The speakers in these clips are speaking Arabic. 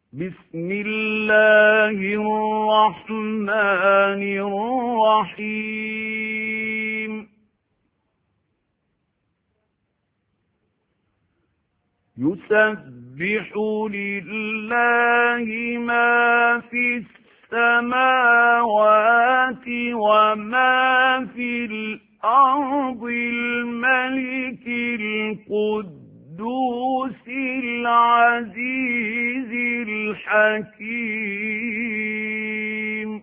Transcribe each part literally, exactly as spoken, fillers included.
بسم الله الرحمن الرحيم يسبح لله ما في السماوات وما في الأرض الملك القدوس العزيز الحكيم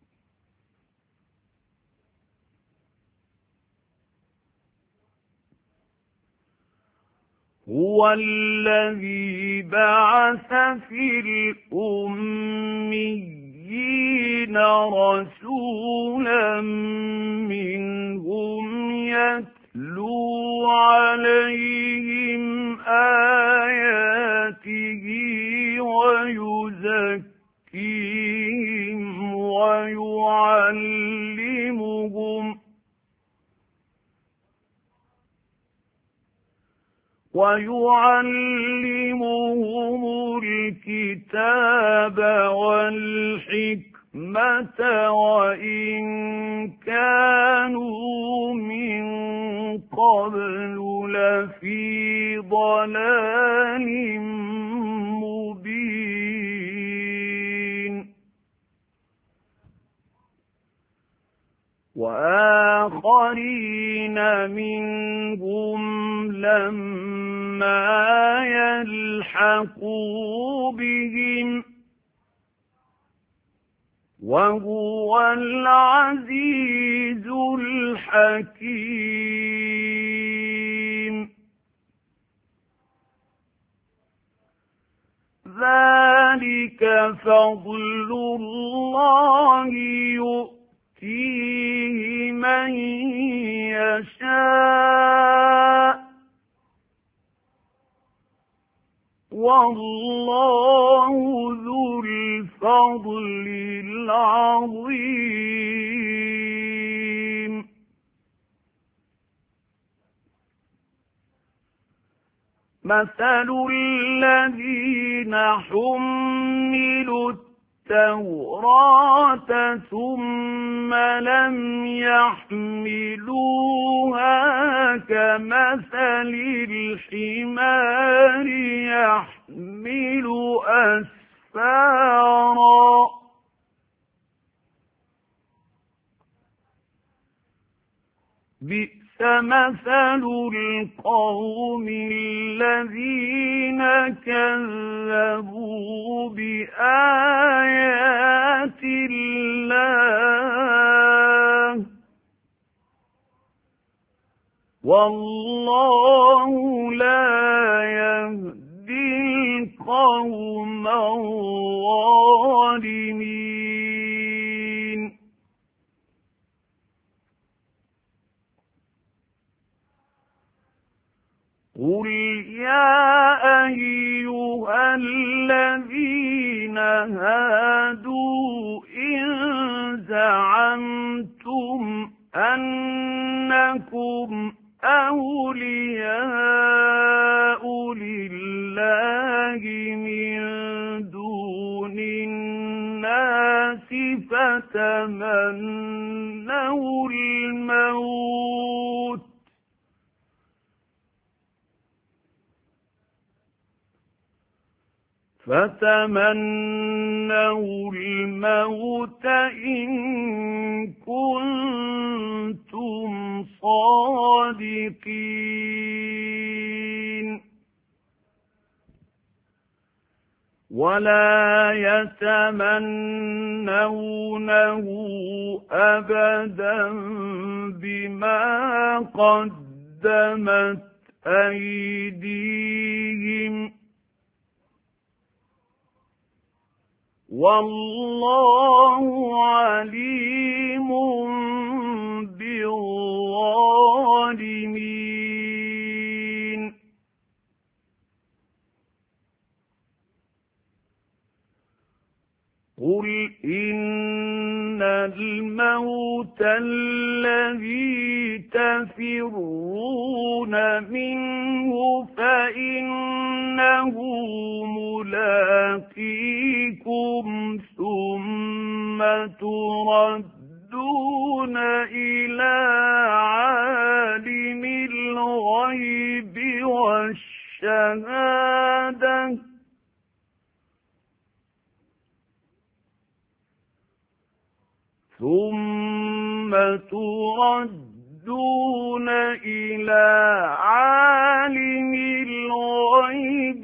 هو الذي بعث في الأميين رسولا منهم يتلو عليهم آياته ويزكيهم ويعلمهم ويعلمهم الكتاب والحكمة وإن كانوا من قبل لفي ضلال مبين وآخرين منهم لما يلحقوا بهم وهو العزيز الحكيم ذلك فضل الله يؤتيه من يشاء والله ذو الفضل العظيم مثل الذين حملوا التوراة ثم لم يحملوها كمثل الحمار يحمل أسفارا بئس مثل القوم الذين كذبوا بآيات الله والله لا يهدي القوم الظالمين قل يا أيها الذين هادوا إن زعمتم أنكم أولياء لله من دون الناس فتمنوا الموت فتمنوا الموت إن كنتم صادقين ولا يتمنونه أبدا بما قدمت أيديهم والله عليم بالظالمين قل إن الموت الذي تفرون منه فإنه ملاقيه شهادة ثم تردون إلى عالم الغيب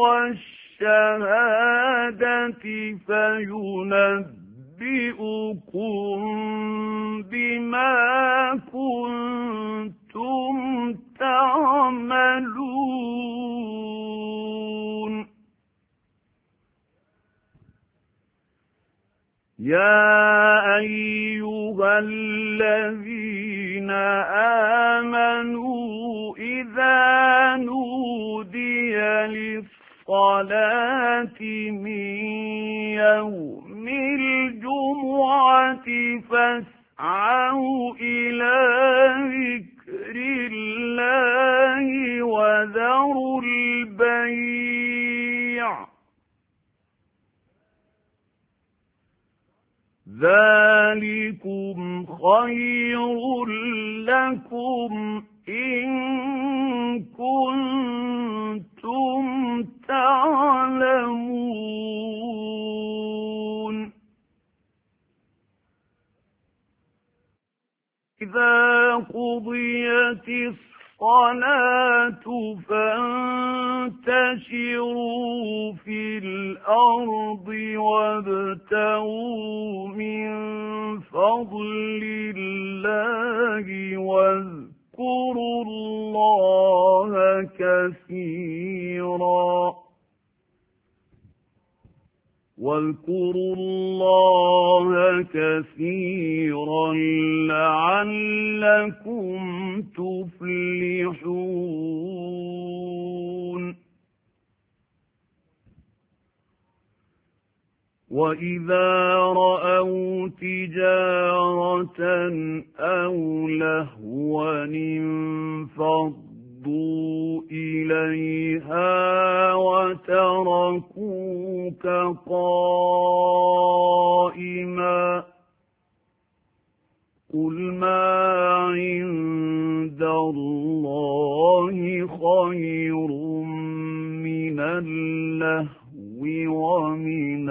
والشهادة فينبئكم بما كنتم تعملون. يا أيها الذين آمنوا إذا نودي للصلاة من يوم الجمعة فاسعوا إلى ذكر الله وذروا البيع ذلكم خير لكم إن كنتم تعلمون. إذا قضيت الصلاة فانتشروا في الأرض وابتغوا من فضل الله واذكروا الله كثيرا واذكروا الله كثيرا لعلكم تفلحون. وإذا رأوا تجارة أو لهوا انفضوا إليها وتركوك قائما قل ما عند الله خير من اللهو ومن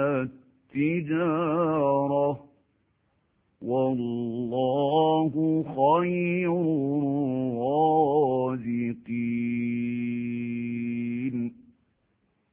التجارة والله خير